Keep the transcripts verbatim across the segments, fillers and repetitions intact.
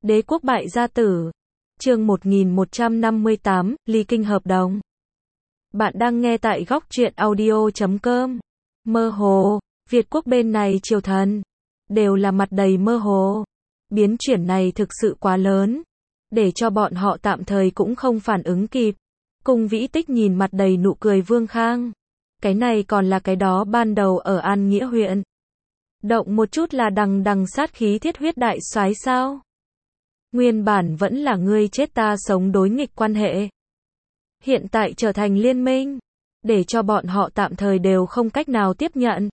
Đế quốc bại gia tử. Chương một nghìn một trăm năm mươi tám, ly kinh hợp đồng. Bạn đang nghe tại góc truyện audio chấm com. Mơ hồ, Việt quốc bên này triều thần đều là mặt đầy mơ hồ. Biến chuyển này thực sự quá lớn, để cho bọn họ tạm thời cũng không phản ứng kịp. Cung Vĩ Tích nhìn mặt đầy nụ cười Vương Khang. Cái này còn là cái đó ban đầu ở An Nghĩa huyện. Động một chút là đằng đằng sát khí thiết huyết đại soái sao? Nguyên bản vẫn là ngươi chết ta sống đối nghịch quan hệ. Hiện tại trở thành liên minh, để cho bọn họ tạm thời đều không cách nào tiếp nhận.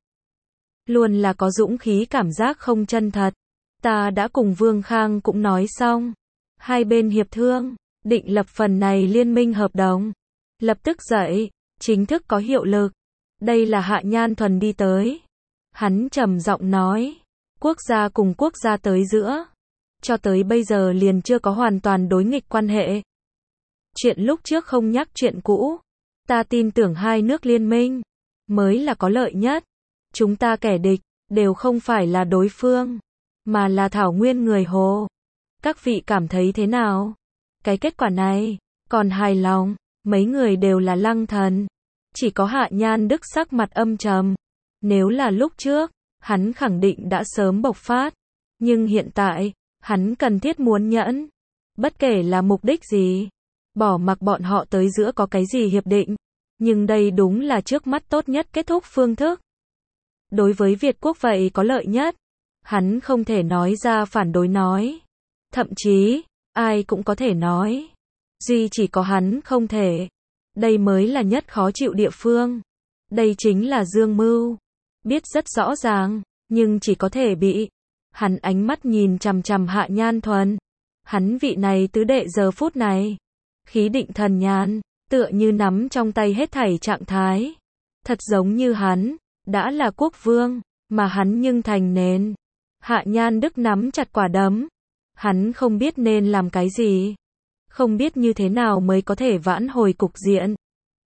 Luôn là có dũng khí cảm giác không chân thật. Ta đã cùng Vương Khang cũng nói xong. Hai bên hiệp thương, định lập phần này liên minh hợp đồng. Lập tức dậy, chính thức có hiệu lực. Đây là Hạ Nhan Thuần đi tới. Hắn trầm giọng nói, quốc gia cùng quốc gia tới giữa. Cho tới bây giờ liền chưa có hoàn toàn đối nghịch quan hệ. Chuyện lúc trước không nhắc chuyện cũ. Ta tin tưởng hai nước liên minh mới là có lợi nhất. Chúng ta kẻ địch đều không phải là đối phương, mà là thảo nguyên người Hồ. Các vị cảm thấy thế nào? Cái kết quả này, còn hài lòng? Mấy người đều là lăng thần. Chỉ có Hạ Nhan Đức sắc mặt âm trầm. Nếu là lúc trước, hắn khẳng định đã sớm bộc phát. Nhưng hiện tại, hắn cần thiết muốn nhẫn. Bất kể là mục đích gì, bỏ mặc bọn họ tới giữa có cái gì hiệp định. Nhưng đây đúng là trước mắt tốt nhất kết thúc phương thức. Đối với Việt quốc vậy có lợi nhất. Hắn không thể nói ra phản đối nói. Thậm chí, ai cũng có thể nói. Duy chỉ có hắn không thể. Đây mới là nhất khó chịu địa phương. Đây chính là dương mưu. Biết rất rõ ràng, nhưng chỉ có thể bị. Hắn ánh mắt nhìn chằm chằm Hạ Nhan Thuần. Hắn vị này tứ đệ giờ phút này. Khí định thần nhàn, tựa như nắm trong tay hết thảy trạng thái. Thật giống như hắn, đã là quốc vương, mà hắn nhưng thành nền. Hạ Nhan Đức nắm chặt quả đấm. Hắn không biết nên làm cái gì. Không biết như thế nào mới có thể vãn hồi cục diện.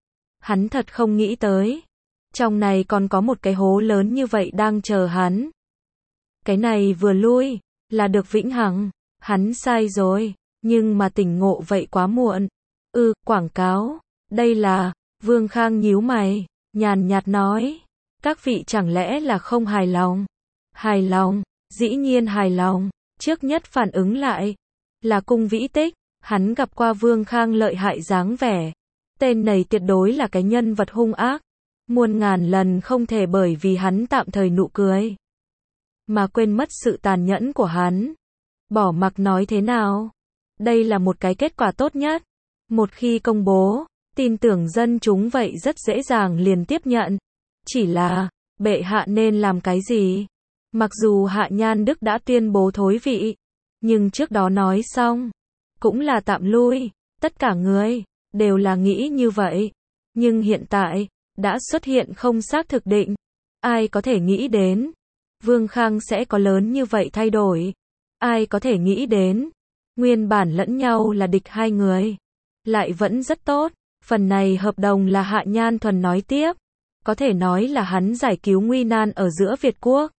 Hắn thật không nghĩ tới. Trong này còn có một cái hố lớn như vậy đang chờ hắn. Cái này vừa lui, là được vĩnh hằng. Hắn sai rồi, nhưng mà tỉnh ngộ vậy quá muộn. Ừ, quảng cáo. Đây là, Vương Khang nhíu mày, nhàn nhạt nói. Các vị chẳng lẽ là không hài lòng? Hài lòng, dĩ nhiên hài lòng. Trước nhất phản ứng lại, là Cung Vĩ Tích. Hắn gặp qua Vương Khang lợi hại dáng vẻ. Tên này tuyệt đối là cái nhân vật hung ác. Muôn ngàn lần không thể bởi vì hắn tạm thời nụ cười mà quên mất sự tàn nhẫn của hắn. Bỏ mặc nói thế nào, đây là một cái kết quả tốt nhất. Một khi công bố, tin tưởng dân chúng vậy rất dễ dàng liền tiếp nhận. Chỉ là, bệ hạ nên làm cái gì? Mặc dù Hạ Nhan Đức đã tuyên bố thối vị, nhưng trước đó nói xong, cũng là tạm lui. Tất cả người đều là nghĩ như vậy. Nhưng hiện tại, đã xuất hiện không xác thực định. Ai có thể nghĩ đến Vương Khang sẽ có lớn như vậy thay đổi? Ai có thể nghĩ đến nguyên bản lẫn nhau là địch hai người lại vẫn rất tốt. Phần này hợp đồng là Hạ Nhan Thuần nói tiếp. Có thể nói là hắn giải cứu nguy nan ở giữa Việt quốc.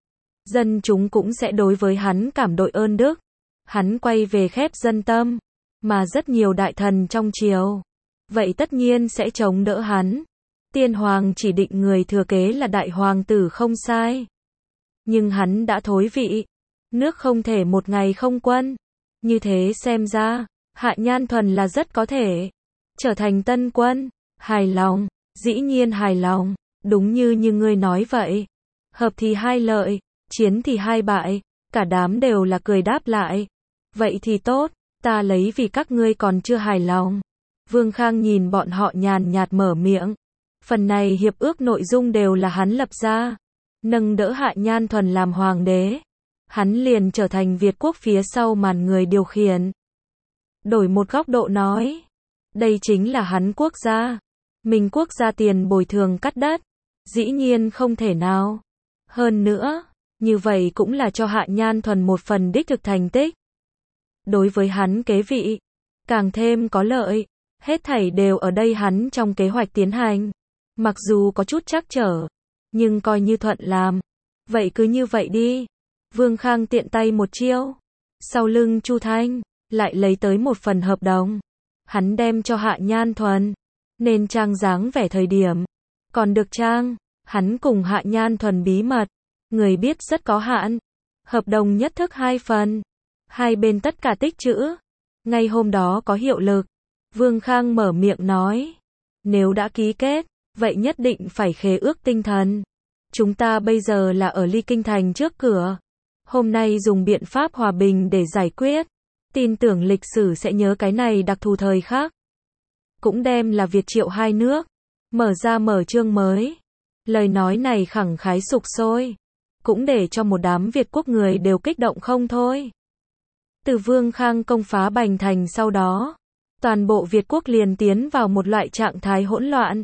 Dân chúng cũng sẽ đối với hắn cảm đội ơn đức. Hắn quay về khép dân tâm. Mà rất nhiều đại thần trong triều, vậy tất nhiên sẽ chống đỡ hắn. Tiên hoàng chỉ định người thừa kế là đại hoàng tử không sai. Nhưng hắn đã thối vị. Nước không thể một ngày không quân. Như thế xem ra, Hạ Nhan Thuần là rất có thể trở thành tân quân. Hài lòng, dĩ nhiên hài lòng. Đúng như như ngươi nói vậy. Hợp thì hai lợi, chiến thì hai bại. Cả đám đều là cười đáp lại. Vậy thì tốt, ta lấy vì các ngươi còn chưa hài lòng. Vương Khang nhìn bọn họ nhàn nhạt mở miệng. Phần này hiệp ước nội dung đều là hắn lập ra. Nâng đỡ Hạ Nhan Thuần làm hoàng đế. Hắn liền trở thành Việt quốc phía sau màn người điều khiển. Đổi một góc độ nói. Đây chính là hắn quốc gia. Mình quốc gia tiền bồi thường cắt đất. Dĩ nhiên không thể nào. Hơn nữa, như vậy cũng là cho Hạ Nhan Thuần một phần đích thực thành tích. Đối với hắn kế vị, càng thêm có lợi. Hết thảy đều ở đây hắn trong kế hoạch tiến hành. Mặc dù có chút trắc trở, nhưng coi như thuận làm. Vậy cứ như vậy đi. Vương Khang tiện tay một chiêu. Sau lưng Chu Thanh, lại lấy tới một phần hợp đồng. Hắn đem cho Hạ Nhan Thuần. Nên trang dáng vẻ thời điểm. Còn được trang, hắn cùng Hạ Nhan Thuần bí mật. Người biết rất có hạn. Hợp đồng nhất thức hai phần. Hai bên tất cả tích trữ. Ngay hôm đó có hiệu lực. Vương Khang mở miệng nói. Nếu đã ký kết, vậy nhất định phải khế ước tinh thần. Chúng ta bây giờ là ở Ly Kinh Thành trước cửa. Hôm nay dùng biện pháp hòa bình để giải quyết. Tin tưởng lịch sử sẽ nhớ cái này đặc thù thời khác. Cũng đem là Việt Triệu hai nước. Mở ra mở chương mới. Lời nói này khẳng khái sục sôi. Cũng để cho một đám Việt quốc người đều kích động không thôi. Từ Vương Khang công phá Bành Thành sau đó, toàn bộ Việt quốc liền tiến vào một loại trạng thái hỗn loạn.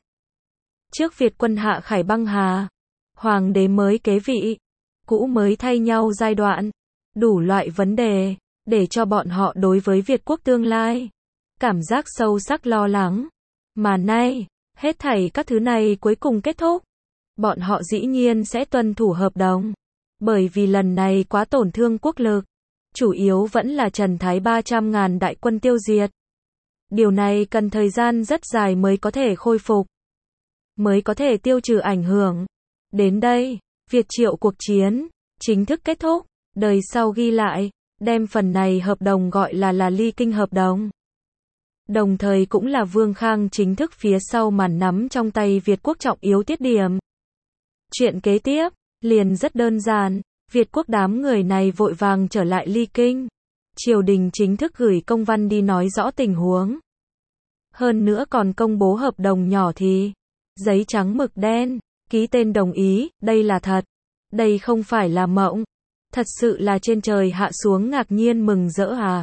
Trước Việt quân hạ khải băng hà, hoàng đế mới kế vị, cũ mới thay nhau giai đoạn, đủ loại vấn đề, để cho bọn họ đối với Việt quốc tương lai, cảm giác sâu sắc lo lắng. Mà nay, hết thảy các thứ này cuối cùng kết thúc. Bọn họ dĩ nhiên sẽ tuân thủ hợp đồng. Bởi vì lần này quá tổn thương quốc lực. Chủ yếu vẫn là Trần Thái ba trăm ngàn đại quân tiêu diệt. Điều này cần thời gian rất dài mới có thể khôi phục. Mới có thể tiêu trừ ảnh hưởng. Đến đây, Việt Triệu cuộc chiến, chính thức kết thúc. Đời sau ghi lại, đem phần này hợp đồng gọi là là Ly Kinh hợp đồng. Đồng thời cũng là Vương Khang chính thức phía sau màn nắm trong tay Việt quốc trọng yếu tiết điểm. Chuyện kế tiếp, liền rất đơn giản, Việt quốc đám người này vội vàng trở lại Ly Kinh. Triều đình chính thức gửi công văn đi nói rõ tình huống. Hơn nữa còn công bố hợp đồng nhỏ thì, giấy trắng mực đen, ký tên đồng ý, đây là thật. Đây không phải là mộng. Thật sự là trên trời hạ xuống ngạc nhiên mừng rỡ à.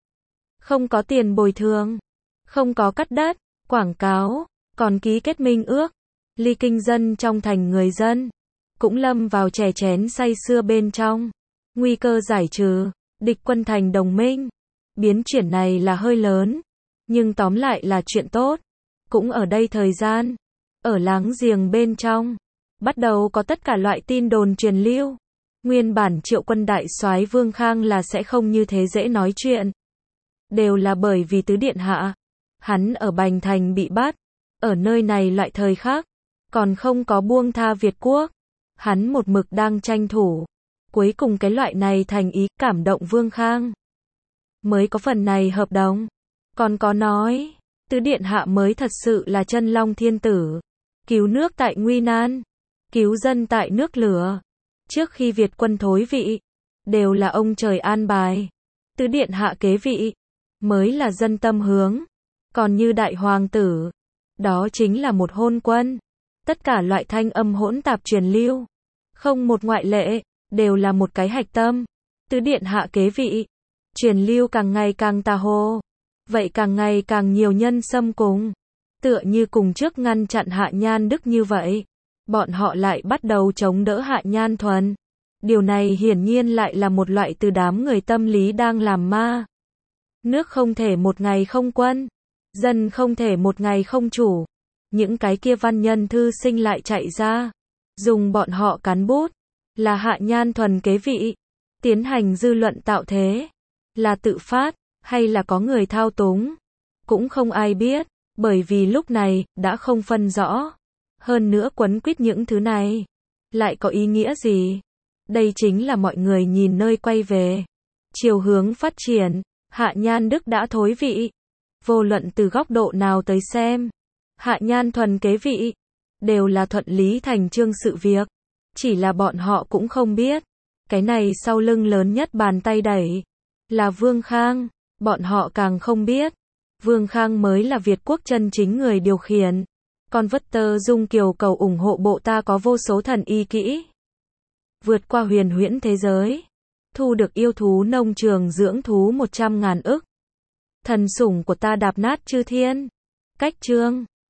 Không có tiền bồi thường, không có cắt đất, quảng cáo, còn ký kết minh ước. Ly Kinh dân trong thành người dân, cũng lâm vào chè chén say sưa bên trong. Nguy cơ giải trừ, địch quân thành đồng minh. Biến chuyển này là hơi lớn, nhưng tóm lại là chuyện tốt. Cũng ở đây thời gian, ở láng giềng bên trong, bắt đầu có tất cả loại tin đồn truyền lưu. Nguyên bản Triệu quân đại soái Vương Khang là sẽ không như thế dễ nói chuyện. Đều là bởi vì tứ điện hạ, hắn ở Bành Thành bị bắt, ở nơi này loại thời khác, còn không có buông tha Việt quốc. Hắn một mực đang tranh thủ. Cuối cùng cái loại này thành ý cảm động Vương Khang. Mới có phần này hợp đồng. Còn có nói, tứ điện hạ mới thật sự là chân long thiên tử. Cứu nước tại nguy nan, cứu dân tại nước lửa. Trước khi Việt quân thối vị, đều là ông trời an bài. Tứ điện hạ kế vị, mới là dân tâm hướng. Còn như đại hoàng tử, đó chính là một hôn quân. Tất cả loại thanh âm hỗn tạp truyền lưu, không một ngoại lệ, đều là một cái hạch tâm. Tứ điện hạ kế vị, truyền lưu càng ngày càng tà hồ. Vậy càng ngày càng nhiều nhân xâm cùng. Tựa như cùng trước ngăn chặn Hạ Nhan Đức như vậy. Bọn họ lại bắt đầu chống đỡ Hạ Nhan Thuần. Điều này hiển nhiên lại là một loại từ đám người tâm lý đang làm ma. Nước không thể một ngày không quân. Dân không thể một ngày không chủ. Những cái kia văn nhân thư sinh lại chạy ra. Dùng bọn họ cán bút. Là Hạ Nhan Thuần kế vị. Tiến hành dư luận tạo thế. Là tự phát, hay là có người thao túng. Cũng không ai biết. Bởi vì lúc này, đã không phân rõ. Hơn nữa quấn quýt những thứ này. Lại có ý nghĩa gì? Đây chính là mọi người nhìn nơi quay về. Chiều hướng phát triển. Hạ Nhan Đức đã thối vị. Vô luận từ góc độ nào tới xem. Hạ Nhan Thuần kế vị. Đều là thuận lý thành chương sự việc. Chỉ là bọn họ cũng không biết. Cái này sau lưng lớn nhất bàn tay đẩy. Là Vương Khang. Bọn họ càng không biết. Vương Khang mới là Việt quốc chân chính người điều khiển. Còn Vất Tơ Dung Kiều cầu ủng hộ bộ ta có vô số thần y kỹ. Vượt qua huyền huyễn thế giới. Thu được yêu thú nông trường dưỡng thú một trăm ngàn ức. Thần sủng của ta đạp nát chư thiên. Cách chương.